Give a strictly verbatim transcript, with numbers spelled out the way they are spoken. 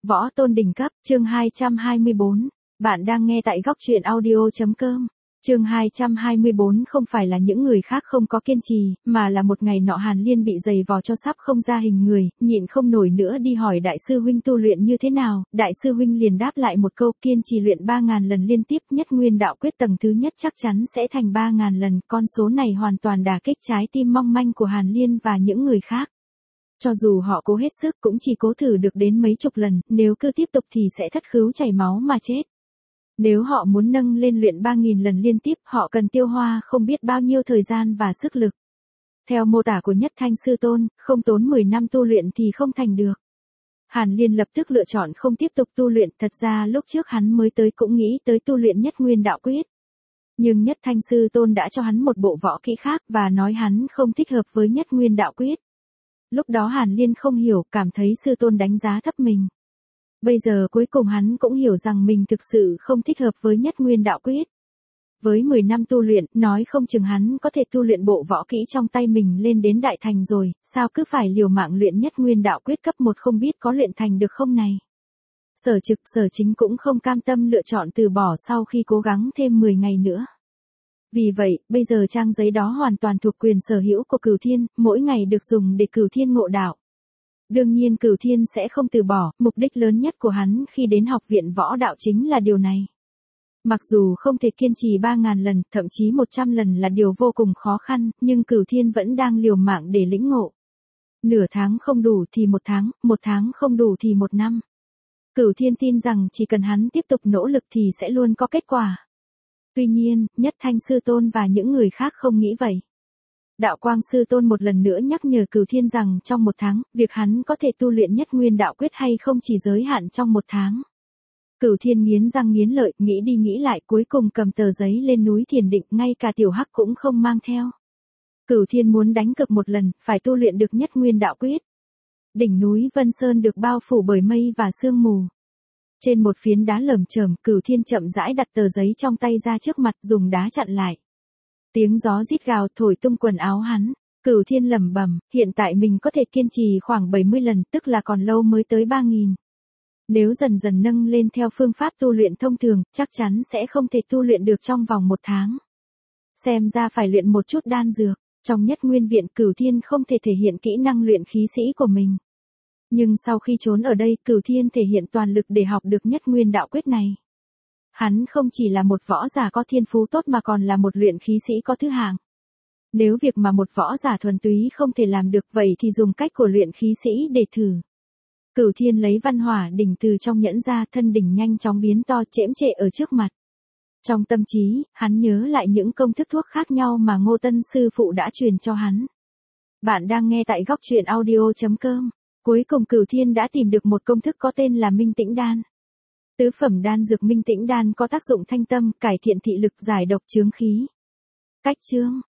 Võ tôn đỉnh cấp, chương hai trăm hai mươi bốn. Bạn đang nghe tại góc truyện audio.com. Chương hai trăm hai mươi bốn không phải là những người khác không có kiên trì, mà là một ngày nọ Hàn Liên bị giày vò cho sắp không ra hình người, nhịn không nổi nữa đi hỏi đại sư huynh tu luyện như thế nào, đại sư huynh liền đáp lại một câu kiên trì luyện ba ngàn lần liên tiếp, nhất nguyên đạo quyết tầng thứ nhất chắc chắn sẽ thành ba ngàn lần, con số này hoàn toàn đả kích trái tim mong manh của Hàn Liên và những người khác. Cho dù họ cố hết sức cũng chỉ cố thử được đến mấy chục lần, nếu cứ tiếp tục thì sẽ thất khứu chảy máu mà chết. Nếu họ muốn nâng lên luyện ba nghìn lần liên tiếp, họ cần tiêu hoa không biết bao nhiêu thời gian và sức lực. Theo mô tả của Nhất Thanh Sư Tôn, không tốn mười năm tu luyện thì không thành được. Hàn Liên lập tức lựa chọn không tiếp tục tu luyện, thật ra lúc trước hắn mới tới cũng nghĩ tới tu luyện Nhất Nguyên Đạo Quyết. Nhưng Nhất Thanh Sư Tôn đã cho hắn một bộ võ kỹ khác và nói hắn không thích hợp với Nhất Nguyên Đạo Quyết. Lúc đó Hàn Liên không hiểu, cảm thấy sư tôn đánh giá thấp mình. Bây giờ cuối cùng hắn cũng hiểu rằng mình thực sự không thích hợp với Nhất Nguyên Đạo Quyết. Với mười năm tu luyện, nói không chừng hắn có thể tu luyện bộ võ kỹ trong tay mình lên đến đại thành rồi, sao cứ phải liều mạng luyện Nhất Nguyên Đạo Quyết cấp một không biết có luyện thành được không này. Sở Trực, Sở Chính cũng không cam tâm lựa chọn từ bỏ sau khi cố gắng thêm mười ngày nữa. Vì vậy, bây giờ trang giấy đó hoàn toàn thuộc quyền sở hữu của Cửu Thiên, mỗi ngày được dùng để Cửu Thiên ngộ đạo. Đương nhiên Cửu Thiên sẽ không từ bỏ, mục đích lớn nhất của hắn khi đến học viện võ đạo chính là điều này. Mặc dù không thể kiên trì ba ngàn lần, thậm chí một trăm lần là điều vô cùng khó khăn, nhưng Cửu Thiên vẫn đang liều mạng để lĩnh ngộ. Nửa tháng không đủ thì một tháng, một tháng không đủ thì một năm. Cửu Thiên tin rằng chỉ cần hắn tiếp tục nỗ lực thì sẽ luôn có kết quả. Tuy nhiên, Nhất Thanh Sư Tôn và những người khác không nghĩ vậy. Đạo Quang Sư Tôn một lần nữa nhắc nhở Cửu Thiên rằng trong một tháng, việc hắn có thể tu luyện Nhất Nguyên Đạo Quyết hay không chỉ giới hạn trong một tháng. Cửu Thiên nghiến răng nghiến lợi, nghĩ đi nghĩ lại, cuối cùng cầm tờ giấy lên núi thiền định, ngay cả Tiểu Hắc cũng không mang theo. Cửu Thiên muốn đánh cược một lần, phải tu luyện được Nhất Nguyên Đạo Quyết. Đỉnh núi Vân Sơn được bao phủ bởi mây và sương mù. Trên một phiến đá lởm chởm, Cửu Thiên chậm rãi đặt tờ giấy trong tay ra trước mặt, dùng đá chặn lại. Tiếng gió rít gào thổi tung quần áo hắn. Cửu Thiên lẩm bẩm, hiện tại mình có thể kiên trì khoảng bảy mươi lần, tức là còn lâu mới tới ba nghìn. Nếu dần dần nâng lên theo phương pháp tu luyện thông thường, chắc chắn sẽ không thể tu luyện được trong vòng một tháng. Xem ra phải luyện một chút đan dược. Trong Nhất Nguyên Viện, Cửu Thiên không thể thể hiện kỹ năng luyện khí sĩ của mình. Nhưng sau khi trốn ở đây, Cửu Thiên thể hiện toàn lực để học được Nhất Nguyên Đạo Quyết này. Hắn không chỉ là một võ giả có thiên phú tốt mà còn là một luyện khí sĩ có thứ hạng. Nếu việc mà một võ giả thuần túy không thể làm được vậy thì dùng cách của luyện khí sĩ để thử. Cửu Thiên lấy văn hỏa đỉnh từ trong nhẫn ra, thân đỉnh nhanh chóng biến to chễm trệ ở trước mặt. Trong tâm trí, hắn nhớ lại những công thức thuốc khác nhau mà Ngô Tân sư phụ đã truyền cho hắn. Bạn đang nghe tại góc truyện audio.com. Cuối cùng Cửu Thiên đã tìm được một công thức có tên là Minh Tĩnh Đan. Tứ phẩm đan dược Minh Tĩnh Đan có tác dụng thanh tâm, cải thiện thị lực, giải độc chướng khí. Cách chương,